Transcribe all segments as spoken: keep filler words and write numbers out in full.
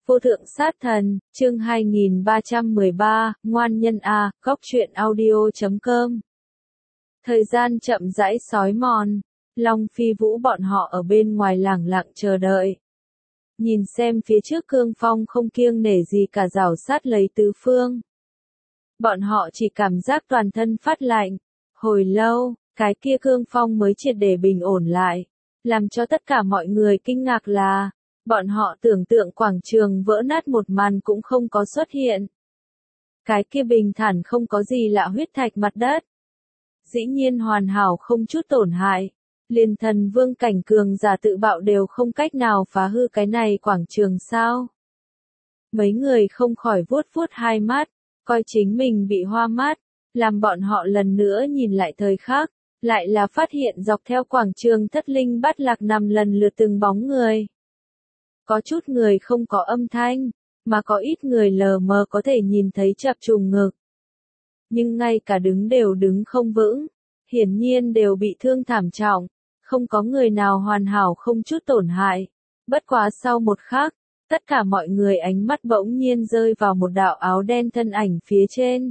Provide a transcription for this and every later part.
Vô thượng sát thần, chương hai nghìn ba trăm mười ba, ngoan nhân A, góc truyện audio chấm com. Thời gian chậm rãi xói mòn, Long Phi Vũ bọn họ ở bên ngoài lẳng lặng chờ đợi. Nhìn xem phía trước cương phong không kiêng nể gì cả rảo sát lấy tứ phương. Bọn họ chỉ cảm giác toàn thân phát lạnh. Hồi lâu, cái kia cương phong mới triệt để bình ổn lại. Làm cho tất cả mọi người kinh ngạc là, bọn họ tưởng tượng quảng trường vỡ nát một màn cũng không có xuất hiện. Cái kia bình thản không có gì lạ huyết thạch mặt đất. Dĩ nhiên hoàn hảo không chút tổn hại. Liền thần vương cảnh cường giả tự bạo đều không cách nào phá hư cái này quảng trường sao. Mấy người không khỏi vuốt vuốt hai mắt, coi chính mình bị hoa mắt, làm bọn họ lần nữa nhìn lại thời khắc, lại là phát hiện dọc theo quảng trường thất linh bát lạc nằm lần lượt từng bóng người. Có chút người không có âm thanh, mà có ít người lờ mờ có thể nhìn thấy chập trùng ngực. Nhưng ngay cả đứng đều đứng không vững, hiển nhiên đều bị thương thảm trọng, không có người nào hoàn hảo không chút tổn hại. Bất quá sau một khắc, tất cả mọi người ánh mắt bỗng nhiên rơi vào một đạo áo đen thân ảnh phía trên.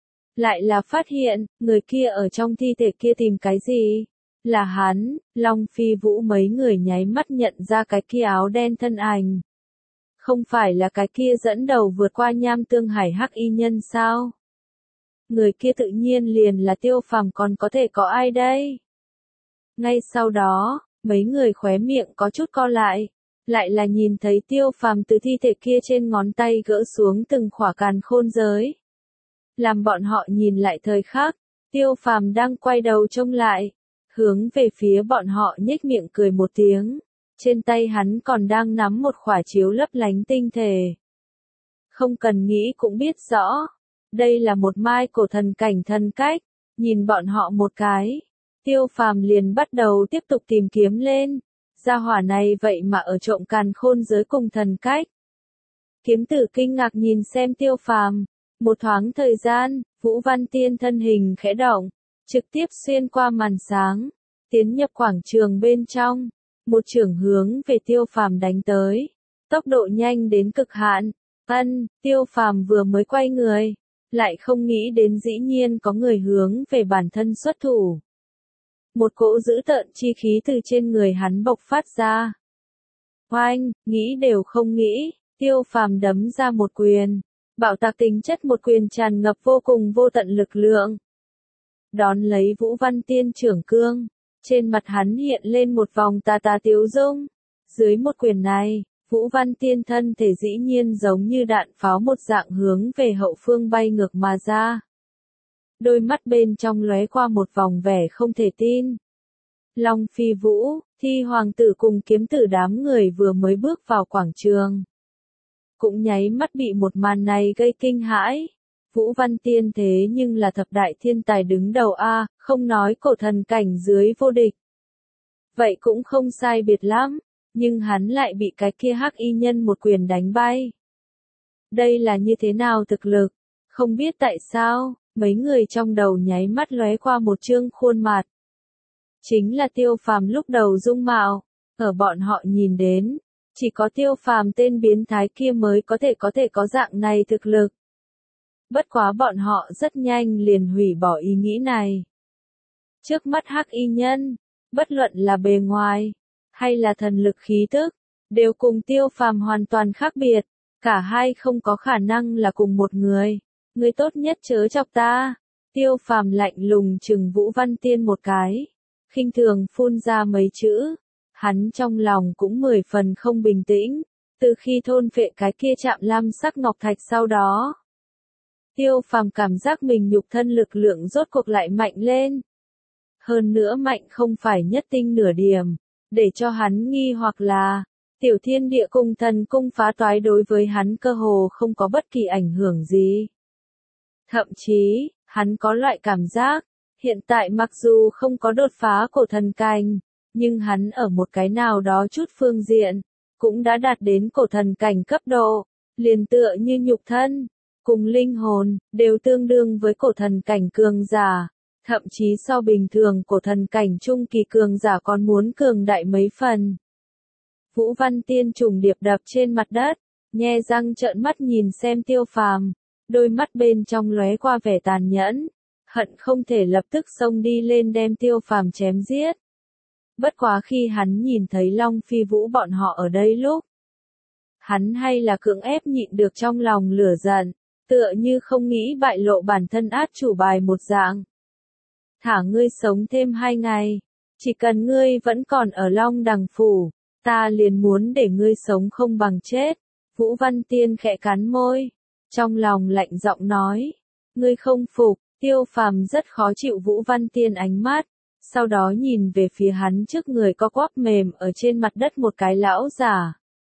Lại là phát hiện, người kia ở trong thi thể kia tìm cái gì? Là hắn. Long Phi Vũ mấy người nháy mắt nhận ra cái kia áo đen thân ảnh. Không phải là cái kia dẫn đầu vượt qua nham tương hải hắc y nhân sao? Người kia tự nhiên liền là Tiêu Phàm, còn có thể có ai đây? Ngay sau đó, mấy người khóe miệng có chút co lại. Lại là nhìn thấy Tiêu Phàm từ thi thể kia trên ngón tay gỡ xuống từng khỏa càn khôn giới. Làm bọn họ nhìn lại thời khắc, Tiêu Phàm đang quay đầu trông lại, hướng về phía bọn họ nhếch miệng cười một tiếng. Trên tay hắn còn đang nắm một khỏa chiếu lấp lánh tinh thể. Không cần nghĩ cũng biết rõ, đây là một mai cổ thần cảnh thần cách. Nhìn bọn họ một cái, Tiêu Phàm liền bắt đầu tiếp tục tìm kiếm lên. Gia hỏa này vậy mà ở trộm càn khôn giới cùng thần cách. Kiếm tử kinh ngạc nhìn xem Tiêu Phàm. Một thoáng thời gian, Vũ Văn Tiên thân hình khẽ động, trực tiếp xuyên qua màn sáng, tiến nhập quảng trường bên trong, một chưởng hướng về Tiêu Phàm đánh tới, tốc độ nhanh đến cực hạn. Ân, Tiêu Phàm vừa mới quay người, lại không nghĩ đến dĩ nhiên có người hướng về bản thân xuất thủ. Một cỗ dữ tợn chi khí từ trên người hắn bộc phát ra. Oanh, nghĩ đều không nghĩ, Tiêu Phàm đấm ra một quyền. Bạo tạc tính chất một quyền tràn ngập vô cùng vô tận lực lượng. Đón lấy Vũ Văn Tiên trưởng cương, trên mặt hắn hiện lên một vòng tà tà tiếu dung. Dưới một quyền này, Vũ Văn Tiên thân thể dĩ nhiên giống như đạn pháo một dạng hướng về hậu phương bay ngược mà ra. Đôi mắt bên trong lóe qua một vòng vẻ không thể tin. Long Phi Vũ, Thi Hoàng tử cùng kiếm tử đám người vừa mới bước vào quảng trường. Cũng nháy mắt bị một màn này gây kinh hãi. Vũ Văn Tiên thế nhưng là thập đại thiên tài đứng đầu A, không nói cổ thần cảnh dưới vô địch. Vậy cũng không sai biệt lắm, nhưng hắn lại bị cái kia hắc y nhân một quyền đánh bay. Đây là như thế nào thực lực? Không biết tại sao, mấy người trong đầu nháy mắt lóe qua một trương khuôn mặt. Chính là Tiêu Phàm lúc đầu dung mạo, ở bọn họ nhìn đến. Chỉ có Tiêu Phàm tên biến thái kia mới có thể có thể có dạng này thực lực. Bất quá bọn họ rất nhanh liền hủy bỏ ý nghĩ này. Trước mắt hắc y nhân, bất luận là bề ngoài, hay là thần lực khí tức, đều cùng Tiêu Phàm hoàn toàn khác biệt. Cả hai không có khả năng là cùng một người. Người tốt nhất chớ chọc ta. Tiêu Phàm lạnh lùng trừng Vũ Văn Tiên một cái. Khinh thường phun ra mấy chữ. Hắn trong lòng cũng mười phần không bình tĩnh, từ khi thôn phệ cái kia chạm lam sắc ngọc thạch sau đó. Tiêu Phàm cảm giác mình nhục thân lực lượng rốt cuộc lại mạnh lên. Hơn nữa mạnh không phải nhất tinh nửa điểm, để cho hắn nghi hoặc là, tiểu thiên địa cung thần cung phá toái đối với hắn cơ hồ không có bất kỳ ảnh hưởng gì. Thậm chí, hắn có loại cảm giác, hiện tại mặc dù không có đột phá cổ thần cảnh, nhưng hắn ở một cái nào đó chút phương diện, cũng đã đạt đến cổ thần cảnh cấp độ, liền tựa như nhục thân, cùng linh hồn, đều tương đương với cổ thần cảnh cường giả, thậm chí so bình thường cổ thần cảnh trung kỳ cường giả còn muốn cường đại mấy phần. Vũ Văn Tiên trùng điệp đập trên mặt đất, nhe răng trợn mắt nhìn xem Tiêu Phàm, đôi mắt bên trong lóe qua vẻ tàn nhẫn, hận không thể lập tức xông đi lên đem Tiêu Phàm chém giết. Bất quá khi hắn nhìn thấy Long Phi Vũ bọn họ ở đây lúc, hắn hay là cưỡng ép nhịn được trong lòng lửa giận, tựa như không nghĩ bại lộ bản thân át chủ bài một dạng. Thả ngươi sống thêm hai ngày, chỉ cần ngươi vẫn còn ở Long Đằng Phủ, ta liền muốn để ngươi sống không bằng chết. Vũ Văn Tiên khẽ cắn môi, trong lòng lạnh giọng nói, ngươi không phục. Tiêu Phàm rất khó chịu Vũ Văn Tiên ánh mắt, sau đó nhìn về phía hắn trước người có quắp mềm ở trên mặt đất một cái lão giả.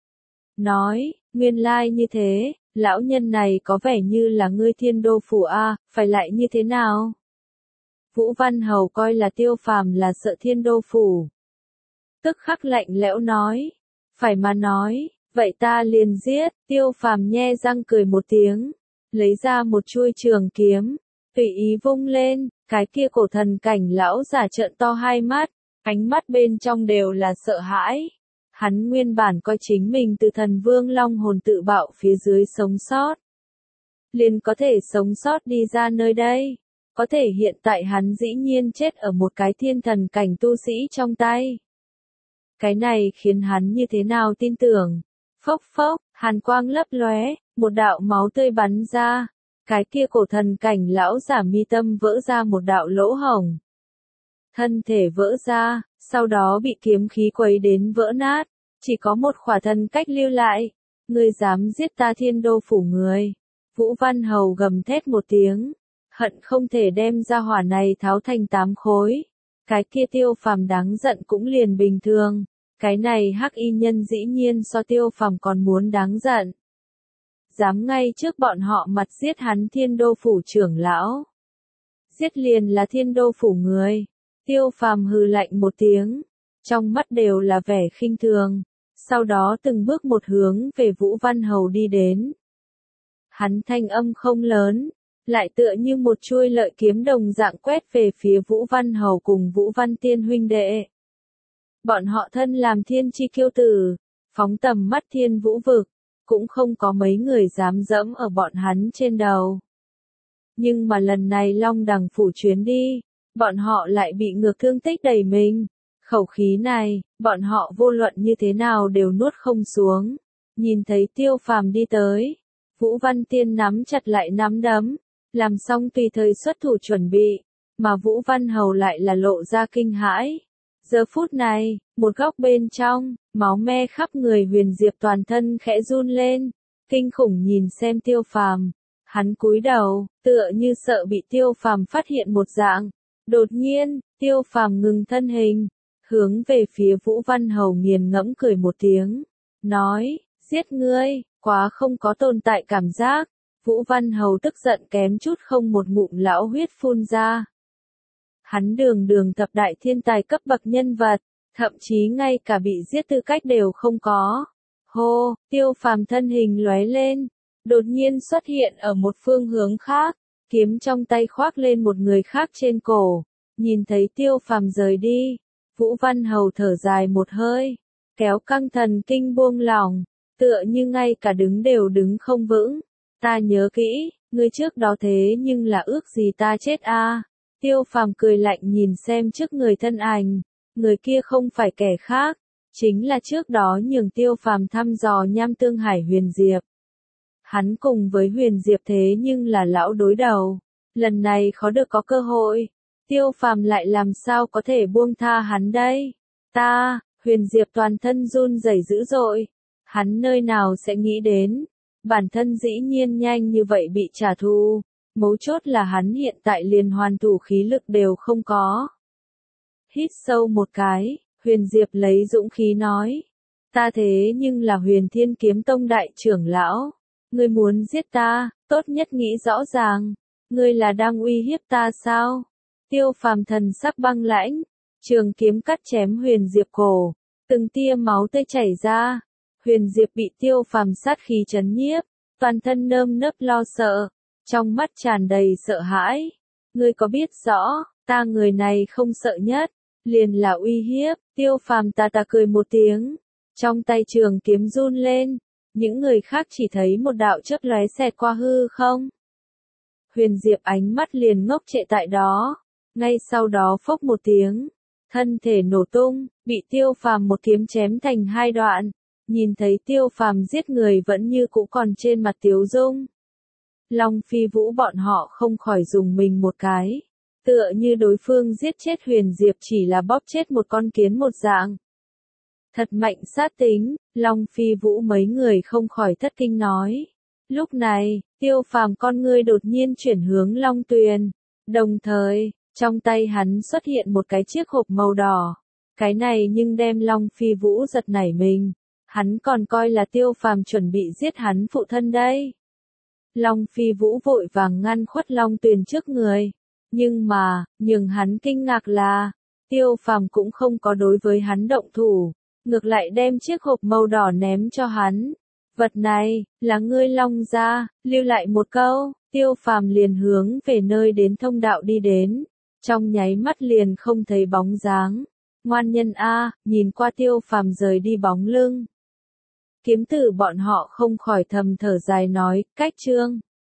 Nói, nguyên lai như thế, lão nhân này có vẻ như là ngươi Thiên Đô Phủ a, phải lại như thế nào? Vũ Văn Hầu coi là Tiêu Phàm là sợ Thiên Đô Phủ. Tức khắc lạnh lẽo nói, phải mà nói, vậy ta liền giết. Tiêu Phàm nhe răng cười một tiếng, lấy ra một chuôi trường kiếm, tùy ý vung lên, cái kia cổ thần cảnh lão giả trợn to hai mắt, ánh mắt bên trong đều là sợ hãi. Hắn nguyên bản coi chính mình từ thần vương long hồn tự bạo phía dưới sống sót, liền có thể sống sót đi ra nơi đây. Có thể hiện tại hắn dĩ nhiên chết ở một cái thiên thần cảnh tu sĩ trong tay. Cái này khiến hắn như thế nào tin tưởng. Phốc phốc, hàn quang lấp lóe, một đạo máu tươi bắn ra. Cái kia cổ thần cảnh lão giả mi tâm vỡ ra một đạo lỗ hổng. Thân thể vỡ ra, sau đó bị kiếm khí quấy đến vỡ nát, chỉ có một khỏa thân cách lưu lại. Ngươi dám giết ta Thiên Đô Phủ người. Vũ Văn Hầu gầm thét một tiếng, hận không thể đem ra hỏa này tháo thành tám khối. Cái kia Tiêu Phàm đáng giận cũng liền bình thường, cái này hắc y nhân dĩ nhiên so Tiêu Phàm còn muốn đáng giận. Dám ngay trước bọn họ mặt giết hắn Thiên Đô Phủ trưởng lão. Giết liền là Thiên Đô Phủ người. Tiêu Phàm hừ lạnh một tiếng, trong mắt đều là vẻ khinh thường, sau đó từng bước một hướng về Vũ Văn Hầu đi đến. Hắn thanh âm không lớn, lại tựa như một chuôi lợi kiếm đồng dạng quét về phía Vũ Văn Hầu cùng Vũ Văn Tiên huynh đệ. Bọn họ thân làm thiên chi kiêu tử, phóng tầm mắt thiên vũ vực, cũng không có mấy người dám dẫm ở bọn hắn trên đầu. Nhưng mà lần này Long Đằng Phủ chuyến đi, bọn họ lại bị ngược thương tích đầy mình. Khẩu khí này, bọn họ vô luận như thế nào đều nuốt không xuống. Nhìn thấy Tiêu Phàm đi tới, Vũ Văn Tiên nắm chặt lại nắm đấm, làm xong tùy thời xuất thủ chuẩn bị, mà Vũ Văn Hầu lại là lộ ra kinh hãi. Giờ phút này, một góc bên trong, máu me khắp người Huyền Diệp toàn thân khẽ run lên, kinh khủng nhìn xem Tiêu Phàm, hắn cúi đầu, tựa như sợ bị Tiêu Phàm phát hiện một dạng. Đột nhiên, Tiêu Phàm ngừng thân hình, hướng về phía Vũ Văn Hầu nghiền ngẫm cười một tiếng, nói, giết ngươi, quá không có tồn tại cảm giác. Vũ Văn Hầu tức giận kém chút không một ngụm lão huyết phun ra. Hắn đường đường thập đại thiên tài cấp bậc nhân vật, thậm chí ngay cả bị giết tư cách đều không có. Hô, Tiêu Phàm thân hình lóe lên, đột nhiên xuất hiện ở một phương hướng khác, kiếm trong tay khoác lên một người khác trên cổ. Nhìn thấy Tiêu Phàm rời đi, Vũ Văn Hầu thở dài một hơi, kéo căng thần kinh buông lỏng, tựa như ngay cả đứng đều đứng không vững. Ta nhớ kỹ, ngươi trước đó thế nhưng là ước gì ta chết a? À? Tiêu Phàm cười lạnh nhìn xem trước người thân ảnh, người kia không phải kẻ khác, chính là trước đó nhường Tiêu Phàm thăm dò Nham Tương Hải Huyền Diệp. Hắn cùng với Huyền Diệp thế nhưng là lão đối đầu, lần này khó được có cơ hội, Tiêu Phàm lại làm sao có thể buông tha hắn đây? Ta, Huyền Diệp toàn thân run rẩy dữ dội, hắn nơi nào sẽ nghĩ đến, bản thân dĩ nhiên nhanh như vậy bị trả thù, mấu chốt là hắn hiện tại liền hoàn thủ khí lực đều không có. Hít sâu một cái, Huyền Diệp lấy dũng khí nói, ta thế nhưng là Huyền Thiên Kiếm Tông đại trưởng lão, ngươi muốn giết ta, tốt nhất nghĩ rõ ràng, ngươi là đang uy hiếp ta sao? Tiêu Phàm thần sắc băng lãnh, trường kiếm cắt chém Huyền Diệp cổ, từng tia máu tươi chảy ra. Huyền Diệp bị Tiêu Phàm sát khí chấn nhiếp, toàn thân nơm nớp lo sợ, trong mắt tràn đầy sợ hãi. Ngươi có biết rõ, ta người này không sợ nhất, liền là uy hiếp. Tiêu Phàm ta ta cười một tiếng, trong tay trường kiếm run lên, những người khác chỉ thấy một đạo chớp lóe xẹt qua hư không. Huyền Diệp ánh mắt liền ngốc trệ tại đó, ngay sau đó phốc một tiếng, thân thể nổ tung, bị Tiêu Phàm một kiếm chém thành hai đoạn. Nhìn thấy Tiêu Phàm giết người vẫn như cũ còn trên mặt tiếu dung. Long Phi Vũ bọn họ không khỏi dùng mình một cái, tựa như đối phương giết chết Huyền Diệp chỉ là bóp chết một con kiến một dạng. Thật mạnh sát tính, Long Phi Vũ mấy người không khỏi thất kinh nói. Lúc này, Tiêu Phàm con ngươi đột nhiên chuyển hướng Long Tuyền, đồng thời, trong tay hắn xuất hiện một cái chiếc hộp màu đỏ. Cái này nhưng đem Long Phi Vũ giật nảy mình, hắn còn coi là Tiêu Phàm chuẩn bị giết hắn phụ thân đây. Long Phi Vũ vội vàng ngăn khuất Long Tuyền trước người, nhưng mà, nhường hắn kinh ngạc là, Tiêu Phàm cũng không có đối với hắn động thủ, ngược lại đem chiếc hộp màu đỏ ném cho hắn. Vật này, là ngươi Long gia, lưu lại một câu, Tiêu Phàm liền hướng về nơi đến thông đạo đi đến, trong nháy mắt liền không thấy bóng dáng. Ngoan nhân A, nhìn qua Tiêu Phàm rời đi bóng lưng. Kiếm tử bọn họ không khỏi thầm thở dài nói, cách chương.